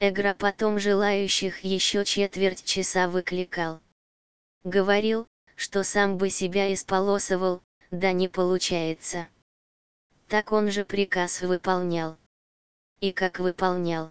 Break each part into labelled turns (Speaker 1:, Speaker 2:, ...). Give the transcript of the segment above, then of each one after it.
Speaker 1: Эгра потом желающих еще четверть часа выкликал. Говорил, что сам бы себя исполосовал, да не получается. Так он же приказ выполнял. И как выполнял.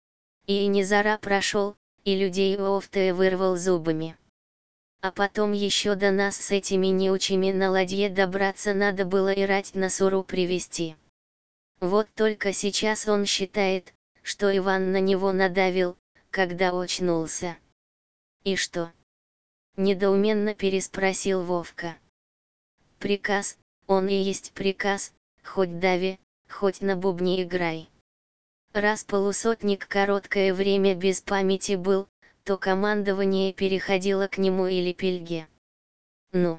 Speaker 1: И не зара прошел, и людей офтая вырвал зубами. А потом еще до нас с этими неучими на ладье добраться надо было и рать на Суру привести. Вот только сейчас он считает, что Иван на него надавил, когда очнулся. И что? Недоуменно переспросил Вовка. Приказ, он и есть приказ, хоть дави, хоть на бубне играй. Раз полусотник короткое время без памяти был, то командование переходило к нему или Пельге. Ну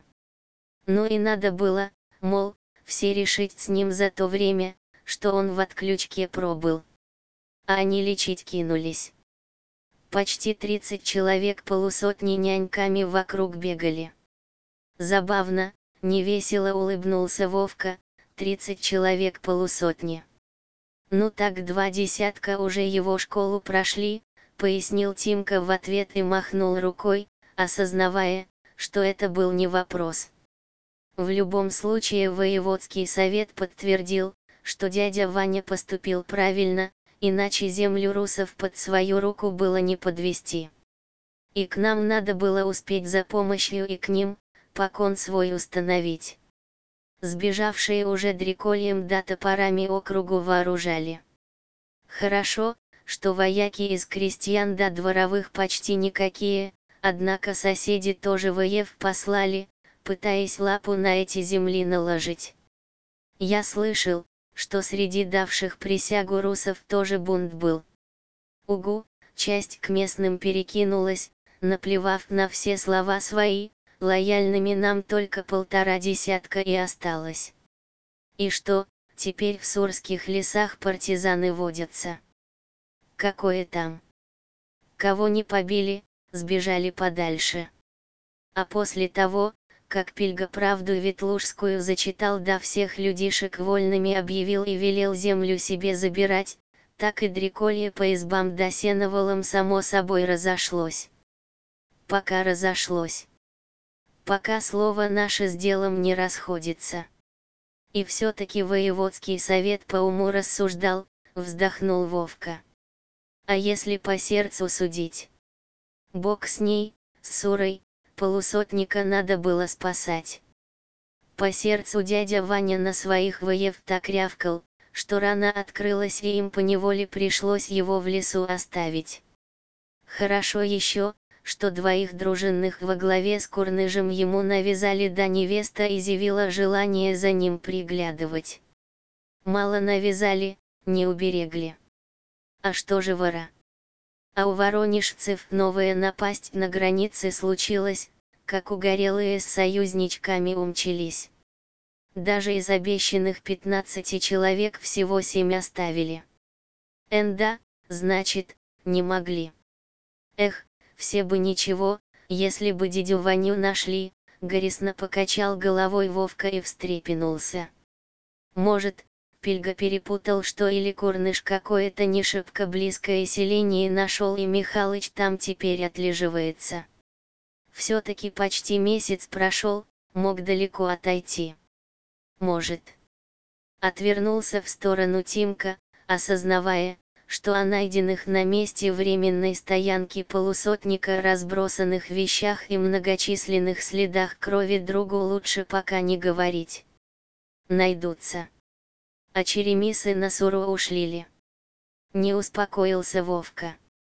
Speaker 1: и надо было, мол, все решить с ним за то время, что он в отключке пробыл. А они лечить кинулись. Почти 30 человек полусотни няньками вокруг бегали. Забавно, невесело улыбнулся Вовка, 30 человек полусотни. Ну так 2 десятка уже его школу прошли, пояснил Тимка в ответ и махнул рукой, осознавая, что это был не вопрос. В любом случае воеводский совет подтвердил, что дядя Ваня поступил правильно, иначе землю русов под свою руку было не подвести. И к нам надо было успеть за помощью и к ним, покон свой установить. Сбежавшие уже дрекольем да топорами округу вооружали. Хорошо, что вояки из крестьян до дворовых почти никакие, однако соседи тоже воев послали, пытаясь лапу на эти земли наложить. Я слышал, что среди давших присягу русов тоже бунт был. Угу, часть к местным перекинулась, наплевав на все слова свои, лояльными нам только 1,5 десятка и осталось. И что, теперь в сурских лесах партизаны водятся? Какое там? Кого не побили, сбежали подальше. А после того, как Пельга правду ветлужскую зачитал да всех людишек вольными объявил и велел землю себе забирать, так и дреколье по избам да сеновалам само собой разошлось. Пока разошлось. Пока слово наше с делом не расходится. И все-таки воеводский совет по уму рассуждал, вздохнул Вовка. А если по сердцу судить? Бог с ней, с Сурой, полусотника надо было спасать. По сердцу дядя Ваня на своих воев так рявкал, что рана открылась и им поневоле пришлось его в лесу оставить. Хорошо еще, что 2 дружинных во главе с Курныжем ему навязали, да невеста изъявила желание за ним приглядывать. Мало навязали, не уберегли. А что же вора? А у воронежцев новая напасть на границе случилась, как угорелые с союзничками умчались. Даже из обещанных 15 человек всего 7 оставили. Да, значит, не могли. Эх, все бы ничего, если бы дядю Ваню нашли, горестно покачал головой Вовка и встрепенулся. Может, Пельга перепутал что или Курныш какое-то не шибко близкое селение нашел и Михалыч там теперь отлеживается. Все-таки почти месяц прошел, мог далеко отойти. Может. Отвернулся в сторону Тимка, осознавая, что о найденных на месте временной стоянки полусотника разбросанных вещах и многочисленных следах крови другу лучше пока не говорить. Найдутся. А черемисы на Суру ушли. Не успокоился Вовка.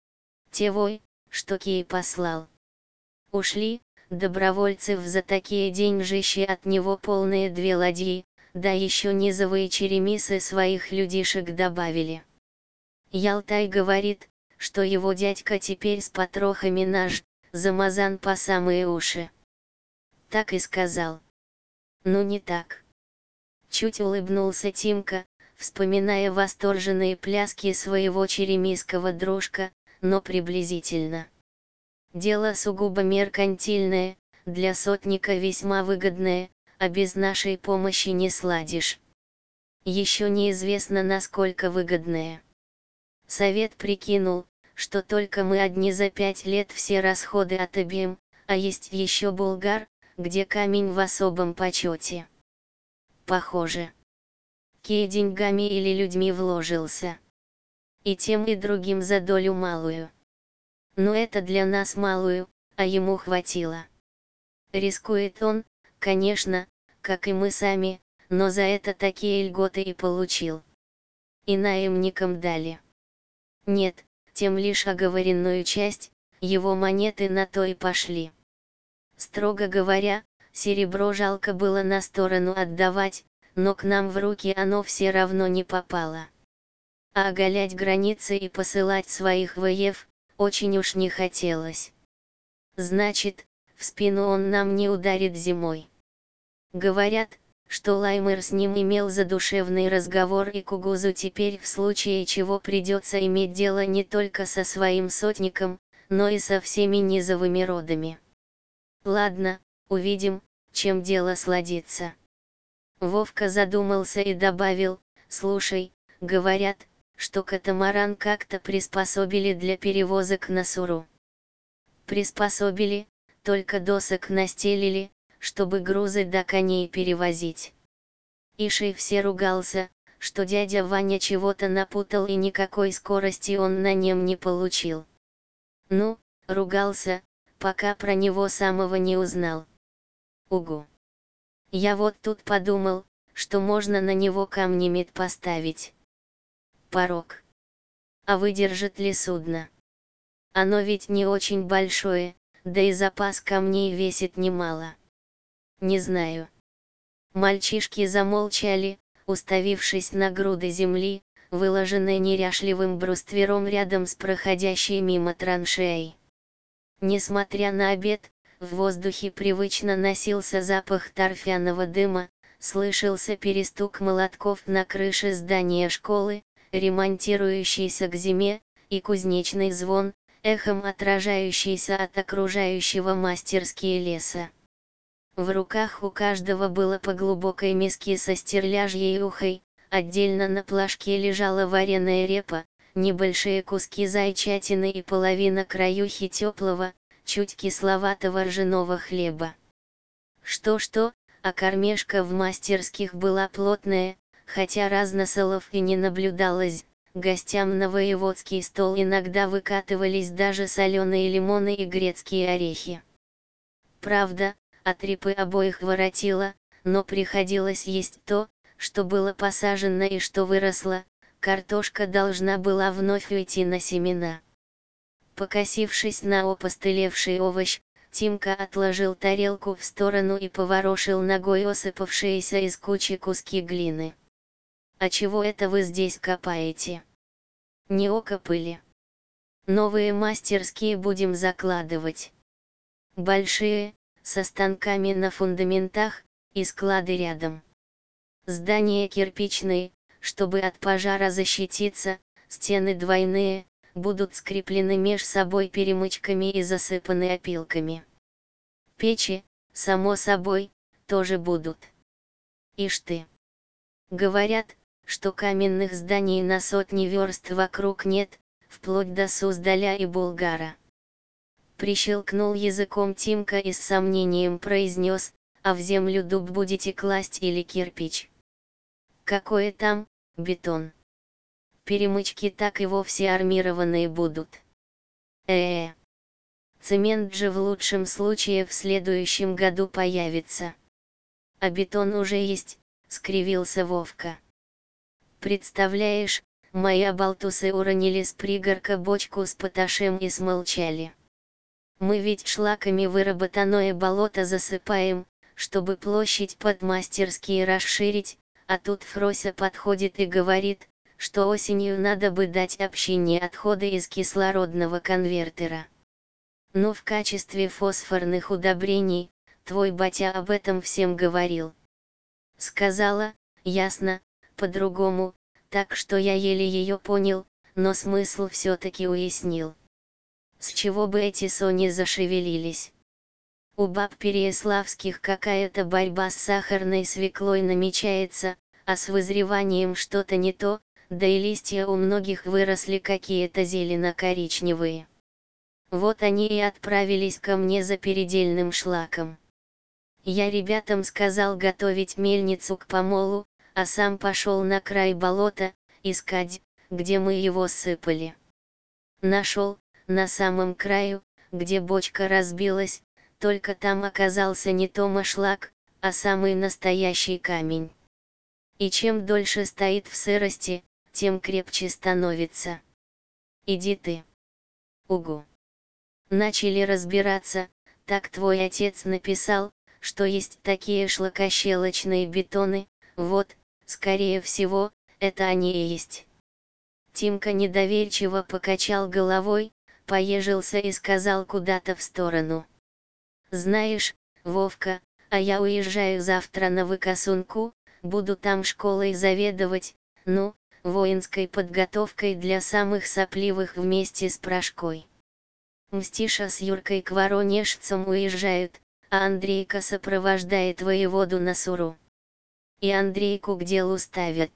Speaker 1: Те что Кий послал. Ушли, добровольцев за такие деньжищи от него полные 2 ладьи, да еще низовые черемисы своих людишек добавили. Ялтай говорит, что его дядька теперь с потрохами наш, замазан по самые уши. Так и сказал. Ну не так. Чуть улыбнулся Тимка, вспоминая восторженные пляски своего черемисского дружка, но приблизительно. Дело сугубо меркантильное, для сотника весьма выгодное, а без нашей помощи не сладишь. Еще неизвестно насколько выгодное. Совет прикинул, что только мы одни за 5 лет все расходы отобьем, а есть еще Булгар, где камень в особом почете. Похоже, Кей деньгами или людьми вложился. И тем и другим за долю малую. Но это для нас малую, а ему хватило. Рискует он, конечно, как и мы сами, но за это такие льготы и получил. И наемникам дали. Нет, тем лишь оговоренную часть, его монеты на то и пошли. Строго говоря, серебро жалко было на сторону отдавать, но к нам в руки оно все равно не попало. А оголять границы и посылать своих воев, очень уж не хотелось. Значит, в спину он нам не ударит зимой. Говорят, что Лаймер с ним имел задушевный разговор, и Кугузу теперь в случае чего придется иметь дело не только со своим сотником, но и со всеми низовыми родами. Ладно, увидим, чем дело сладится. Вовка задумался и добавил: слушай, говорят, что катамаран как-то приспособили для перевозок на Суру. Приспособили, только досок настелили, чтобы грузы до коней перевозить. Ишей все ругался, что дядя Ваня чего-то напутал и никакой скорости он на нем не получил. Ну, ругался, пока про него самого не узнал. Угу. Я вот тут подумал, что можно на него камни-мет поставить. Порог. А выдержит ли судно? Оно ведь не очень большое, да и запас камней весит немало. Не знаю. Мальчишки замолчали, уставившись на груды земли, выложенные неряшливым бруствером рядом с проходящей мимо траншеей. Несмотря на обед, в воздухе привычно носился запах торфяного дыма, слышался перестук молотков на крыше здания школы, ремонтирующейся к зиме, и кузнечный звон, эхом отражающийся от окружающего мастерские леса. В руках у каждого было по глубокой миске со стерляжьей ухой, отдельно на плашке лежала вареная репа, небольшие куски зайчатины и половина краюхи теплого, чуть кисловатого ржаного хлеба. Что-что, а кормежка в мастерских была плотная, хотя разносолов и не наблюдалось. Гостям на воеводский стол иногда выкатывались даже соленые лимоны и грецкие орехи. Правда, от репы обоих воротило, но приходилось есть то, что было посажено и что выросло, картошка должна была вновь уйти на семена. Покосившись на опостылевший овощ, Тимка отложил тарелку в сторону и поворошил ногой осыпавшиеся из кучи куски глины. «А чего это вы здесь копаете? Не окопыли? Новые мастерские будем закладывать. Большие, со станками на фундаментах, и склады рядом. Здания кирпичные, чтобы от пожара защититься, стены двойные, будут скреплены меж собой перемычками и засыпаны опилками. Печи, само собой, тоже будут. Ишь ты. Говорят, что каменных зданий на сотни верст вокруг нет, вплоть до Суздаля и Булгара. Прищелкнул языком Тимка и с сомнением произнес: а в землю дуб будете класть или кирпич? Какое там, бетон? Перемычки так и вовсе армированные будут. Цемент же в лучшем случае в следующем году появится. А бетон уже есть, скривился Вовка. Представляешь, мои обалтусы уронили с пригорка бочку с поташем и смолчали. Мы ведь шлаками выработанное болото засыпаем, чтобы площадь под мастерские расширить, а тут Фрося подходит и говорит, что осенью надо бы дать общине отходы из кислородного конвертера. Ну, в качестве фосфорных удобрений, твой батя об этом всем говорил. Сказала, ясно, по-другому, так что я еле ее понял, но смысл все-таки уяснил. С чего бы эти сони зашевелились? У баб переяславских какая-то борьба с сахарной свеклой намечается, а с вызреванием что-то не то, да и листья у многих выросли какие-то зелено-коричневые. Вот они и отправились ко мне за передельным шлаком. Я ребятам сказал готовить мельницу к помолу, а сам пошел на край болота, искать, где мы его сыпали. Нашел, на самом краю, где бочка разбилась, только там оказался не то машлак, а самый настоящий камень. И чем дольше стоит в сырости, тем крепче становится. Иди ты. Угу. Начали разбираться, так твой отец написал, что есть такие шлакощелочные бетоны, вот, скорее всего, это они и есть. Тимка недоверчиво покачал головой, поежился и сказал куда-то в сторону. Знаешь, Вовка, а я уезжаю завтра на Выкосунку, буду там школой заведовать, ну, воинской подготовкой для самых сопливых вместе с Прошкой. Мстиша с Юркой к воронежцам уезжают, а Андрейка сопровождает воеводу на Суру. И Андрейку к делу ставят.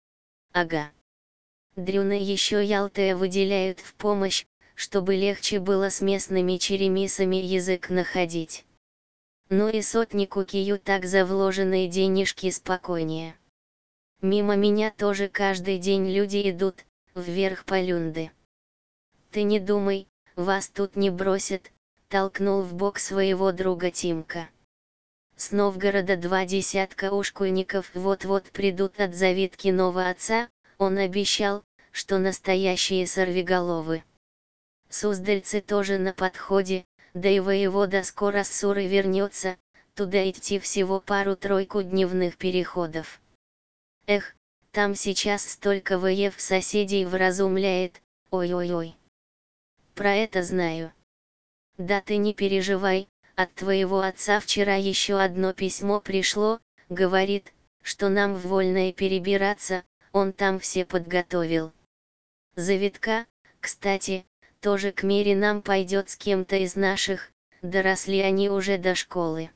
Speaker 1: Ага. Дрюна еще Ялтая выделяют в помощь, чтобы легче было с местными черемисами язык находить. Ну и сотнику Кию так за вложенные денежки спокойнее. Мимо меня тоже каждый день люди идут, вверх по Люнды. Ты не думай, вас тут не бросят, толкнул в бок своего друга Тимка. С Новгорода 2 десятка ушкуйников вот-вот придут от завидкиного отца, он обещал, что настоящие сорвиголовы. Суздальцы тоже на подходе, да и воевода скоро с Суры вернется, туда идти всего пару-тройку дневных переходов. Эх, там сейчас столько воев соседей вразумляет, ой-ой-ой. Про это знаю. Да ты не переживай, от твоего отца вчера еще одно письмо пришло, говорит, что нам в Вольное перебираться, он там все подготовил. Завитка, кстати, тоже к Мере нам пойдет с кем-то из наших, доросли они уже до школы.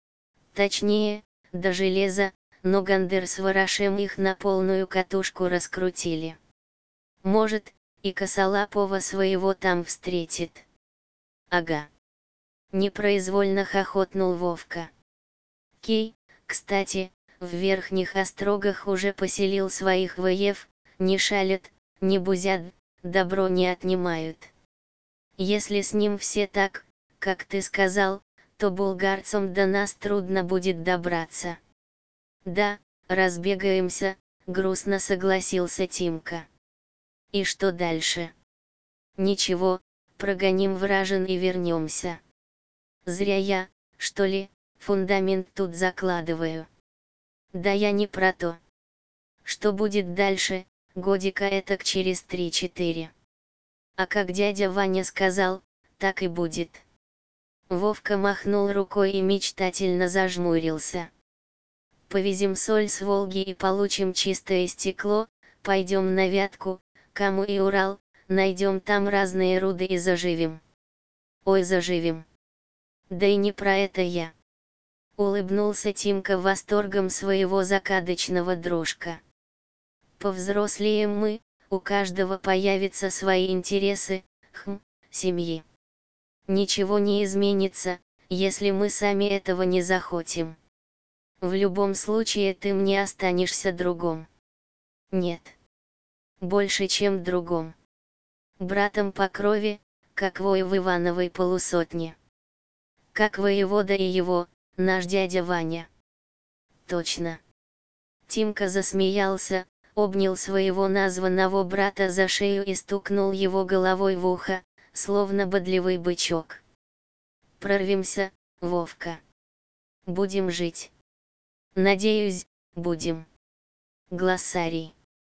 Speaker 1: Точнее, до железа, но Гандер с Ворошем их на полную катушку раскрутили. Может, и Косолапова своего там встретит. Ага. Непроизвольно хохотнул Вовка. Кей, кстати, в Верхних Острогах уже поселил своих воев, не шалят, не бузят, добро не отнимают. Если с ним все так, как ты сказал, то булгарцам до нас трудно будет добраться. Да, разбегаемся, грустно согласился Тимка. И что дальше? Ничего, прогоним вражин и вернемся. Зря я, что ли, фундамент тут закладываю. Да я не про то. Что будет дальше, годика этак через 3-4. А как дядя Ваня сказал, так и будет. Вовка махнул рукой и мечтательно зажмурился. Повезем соль с Волги и получим чистое стекло, пойдем на Вятку, Каму и Урал, найдем там разные руды и заживем. Ой, заживем. Да и не про это я. Улыбнулся Тимка восторгом своего закадычного дружка. Повзрослеем мы, у каждого появятся свои интересы, семьи. Ничего не изменится, если мы сами этого не захотим. В любом случае ты мне останешься другом. Нет. Больше чем другом. Братом по крови, как вой в Ивановой полусотне. Как воевода и его, наш дядя Ваня. Точно. Тимка засмеялся, обнял своего названного брата за шею и стукнул его головой в ухо, словно бодливый бычок. Прорвемся, Вовка. Будем жить. Надеюсь, будем. Глоссарий.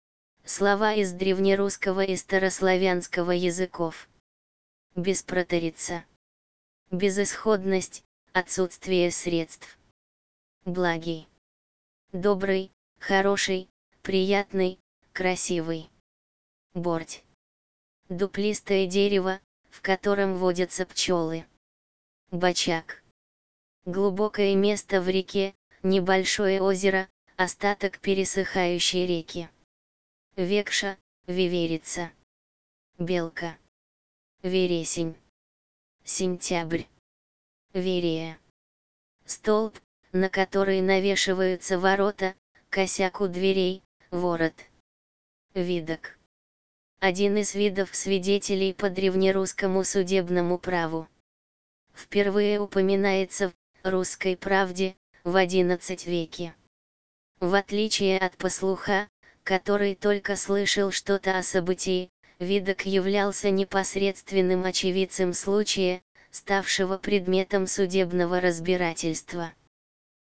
Speaker 1: Слова из древнерусского и старославянского языков. Беспроторица. Безысходность, отсутствие средств. Благий. Добрый, хороший, приятный, красивый. Борть. Дуплистое дерево, в котором водятся пчелы. Бочак. Глубокое место в реке, небольшое озеро, остаток пересыхающей реки. Векша, виверица. Белка. Вересень. Сентябрь. Верия. Столб, на который навешиваются ворота, косяк у дверей, ворот. Видок. Один из видов свидетелей по древнерусскому судебному праву. Впервые упоминается в «Русской правде» в XI веке. В отличие от пастуха, который только слышал что-то о событии, видок являлся непосредственным очевидцем случая, ставшего предметом судебного разбирательства.